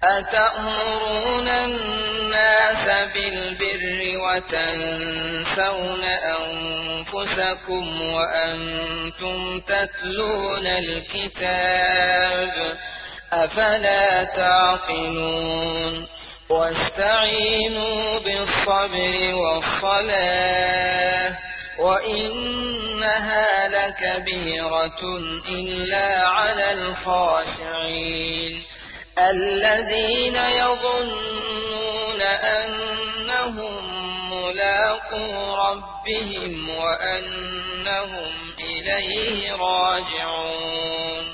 أتأمرون الناس بالبر وتنسون أنفسكم وأنتم تتلون الكتاب أفلا تعقلون واستعينوا بالصبر والصلاة وإنها لكبيرة إلا على الخاشعين الذين يظنون أنهم ملاقو ربهم وأنهم إليه راجعون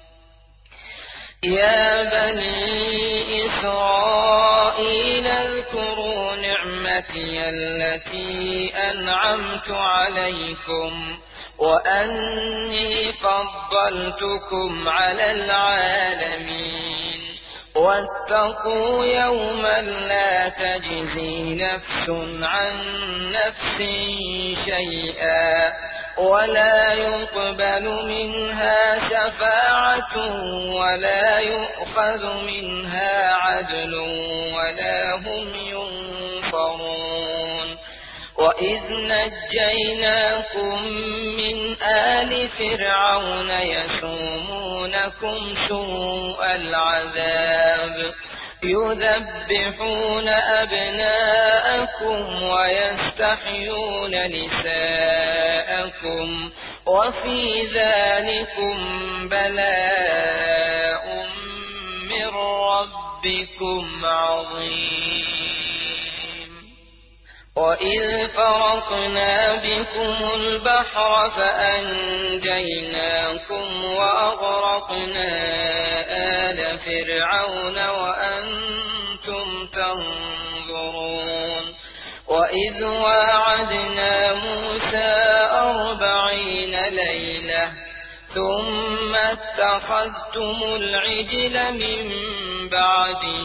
يا بني إسرائيل اذكروا نعمتي التي أنعمت عليكم وأني فضلتكم على العالمين واتقوا يوما لا تجزي نفس عن نفس شيئا ولا يقبل منها شفاعة ولا يؤخذ منها عدل ولا هم ينصرون وإذ نجيناكم من آل فرعون يسومونكم سوء العذاب يذبحون أبناءكم ويستحيون نساءكم وفي ذلكم بلاء من ربكم عظيم وإذ فرقنا بكم البحر فأنجيناكم وأغرقنا آل فرعون وأنتم تنظرون وإذ واعدنا موسى 40 ليلة ثم اتخذتم العجل من بعده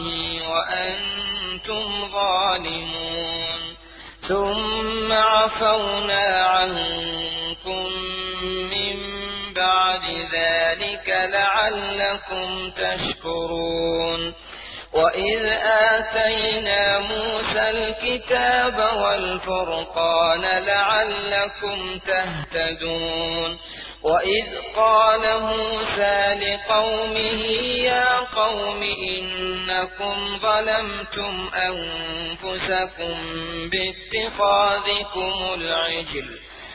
وأنتم ظالمون ثم عفونا عنكم من بعد ذلك لعلكم تشكرون وإذ آتينا موسى الكتاب والفرقان لعلكم تهتدون وإذ قال موسى لقومه يا قوم إنكم ظلمتم أنفسكم باتخاذكم العجل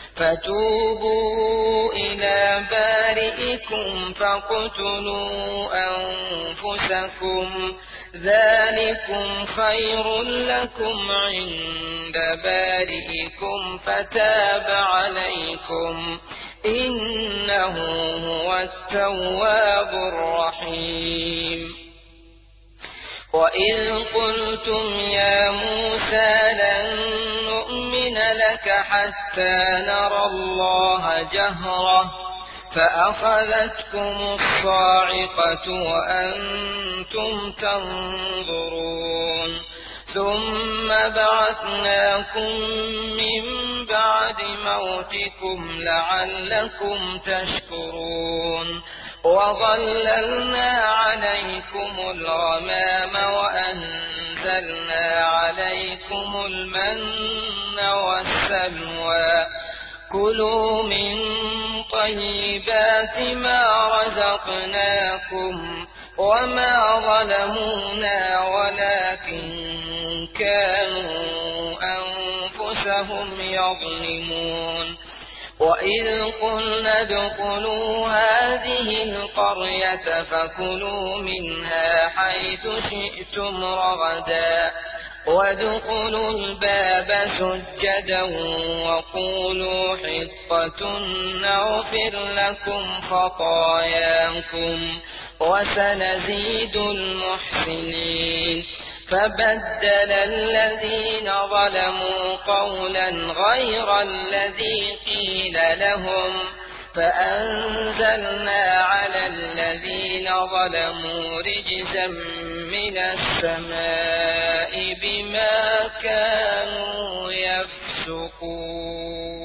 فتوبوا إلى بارئكم فاقتلوا أنفسكم ذلكم خير لكم عند بارئكم فتاب عليكم إنه هو التواب الرحيم وإذ قلتم يا موسى لن نؤمن لك حتى نرى الله جهرة فأخذتكم الصاعقة وأنتم تنظرون ثم بعثناكم من بعد موتكم لعلكم تشكرون وظللنا عليكم الغمام وأنزلنا عليكم المن والسلوى كلوا من طيبات ما رزقناكم وما ظلمونا ولكن كانوا أنفسهم يظلمون وإذ قلنا ادخلوا هذه القرية فكلوا منها حيث شئتم رغدا وادخلوا الباب سجدا وقولوا حطة نغفر لكم خطاياكم وسنزيد المحسنين فبدل الذين ظلموا قولا غير الذي قيل لهم فأنزلنا على الذين ظلموا رجزا من السماء بما كانوا يفسقون.